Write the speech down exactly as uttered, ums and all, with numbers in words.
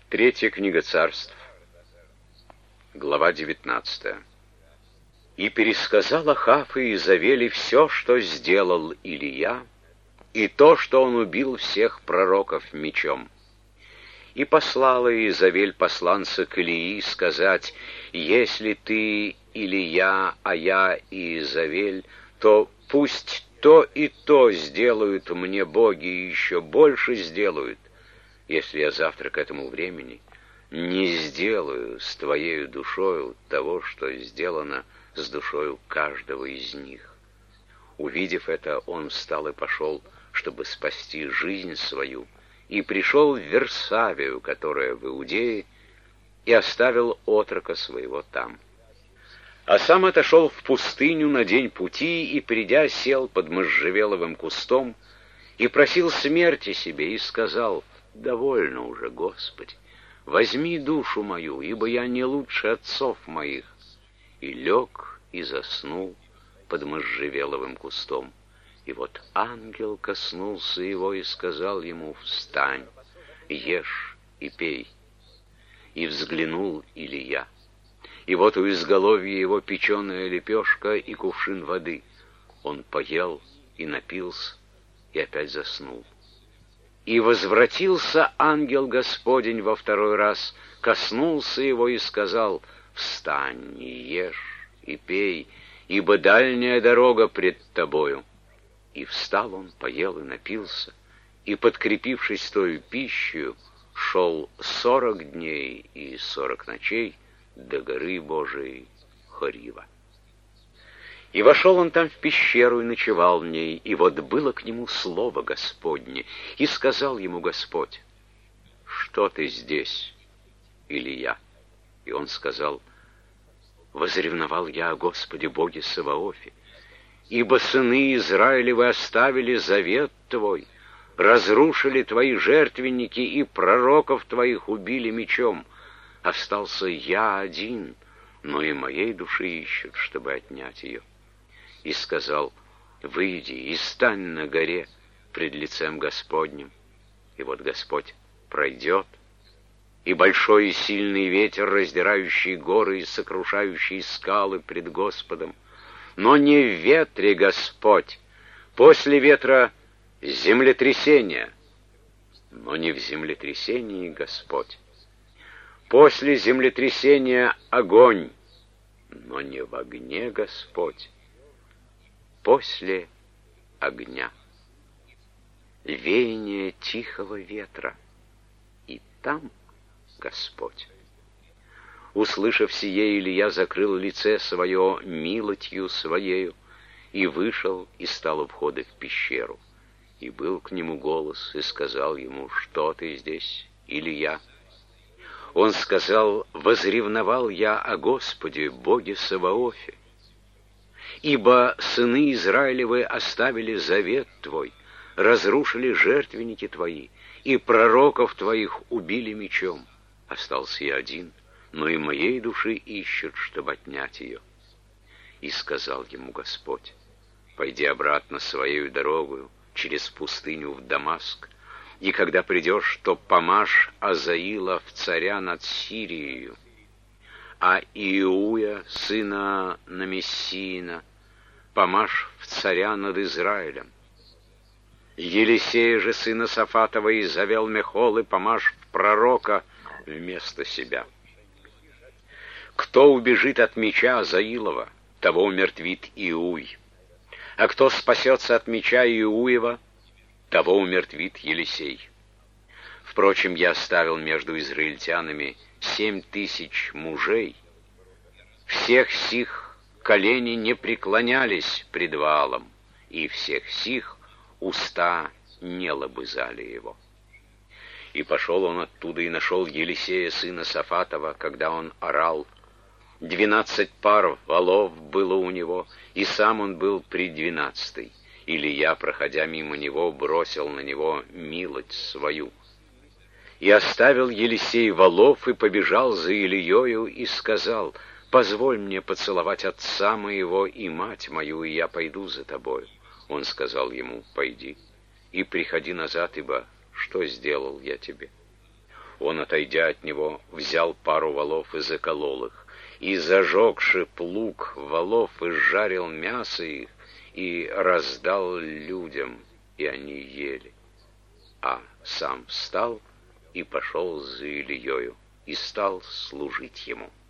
Третья книга Царств, глава девятнадцатая. «И пересказал Ахав и Иезавели все, что сделал Илия, и то, что он убил всех пророков мечом. И послала Иезавель посланца к Илии сказать: если ты Илия, а я Иезавель, то пусть то и то сделают мне боги, и еще больше сделают, если я завтра к этому времени не сделаю с твоею душою того, что сделано с душою каждого из них». Увидев это, он встал и пошел, чтобы спасти жизнь свою, и пришел в Версавию, которая в Иудее, и оставил отрока своего там. А сам отошел в пустыню на день пути, и, придя, сел под можжевеловым кустом, и просил смерти себе, и сказал: «Довольно уже, Господи, возьми душу мою, ибо я не лучше отцов моих». И лег, и заснул под можжевеловым кустом. И вот ангел коснулся его и сказал ему: «Встань, ешь и пей». И взглянул Илия, и вот у изголовья его печеная лепешка и кувшин воды. Он поел и напился, и опять заснул. И возвратился ангел Господень во второй раз, коснулся его и сказал: «Встань, и ешь и пей, ибо дальняя дорога пред тобою». И встал он, поел и напился, и, подкрепившись тою пищей, шел сорок дней и сорок ночей до горы Божией Хорива. И вошел он там в пещеру и ночевал в ней, и вот было к нему слово Господне, и сказал ему Господь: «Что ты здесь, Илия?» И он сказал: «Возревновал я о Господе Боге Саваофе, ибо сыны Израилевы оставили завет твой, разрушили твои жертвенники и пророков твоих убили мечом. Остался я один, но и моей души ищут, чтобы отнять ее». И сказал: «Выйди и стань на горе пред лицем Господним». И вот Господь пройдет, и большой и сильный ветер, раздирающий горы и сокрушающий скалы пред Господом. Но не в ветре Господь, после ветра землетрясение, но не в землетрясении Господь. После землетрясения огонь, но не в огне Господь. После огня веяние тихого ветра, и там Господь. Услышав сие, Илия закрыл лице свое милостью своею, и вышел, и стал у входа в пещеру. И был к нему голос, и сказал ему: «Что ты здесь, Илия?» Он сказал: «Возревновал я о Господе, Боге Саваофе, ибо сыны Израилевы оставили завет твой, разрушили жертвенники твои, и пророков твоих убили мечом. Остался я один, но и моей души ищут, чтобы отнять ее». И сказал ему Господь: «Пойди обратно своею дорогою через пустыню в Дамаск, и когда придешь, то помажь Азаила в царя над Сирией, а Иуя, сына Намессиина, помажь в царя над Израилем. Елисея же, сына Сафатова, и Завел Мехолы, помажь в пророка вместо себя. Кто убежит от меча Азаилова, того умертвит Иуй, а кто спасется от меча Иуева, того умертвит Елисей. Впрочем, я оставил между израильтянами семь тысяч мужей. Всех сих колени не преклонялись пред Ваалом, и всех сих уста не лобызали его». И пошел он оттуда и нашел Елисея, сына Сафатова, когда он орал. Двенадцать пар волов было у него, и сам он был при двенадцатой. Илия, проходя мимо него, бросил на него милость свою. И оставил Елисей волов и побежал за Илиею и сказал: «Позволь мне поцеловать отца моего и мать мою, и я пойду за тобою». Он сказал ему: «Пойди и приходи назад, ибо что сделал я тебе?» Он, отойдя от него, взял пару валов и заколол их, и, зажегши плуг валов, изжарил мясо их и раздал людям, и они ели. А сам встал и пошел за Ильею, и стал служить ему.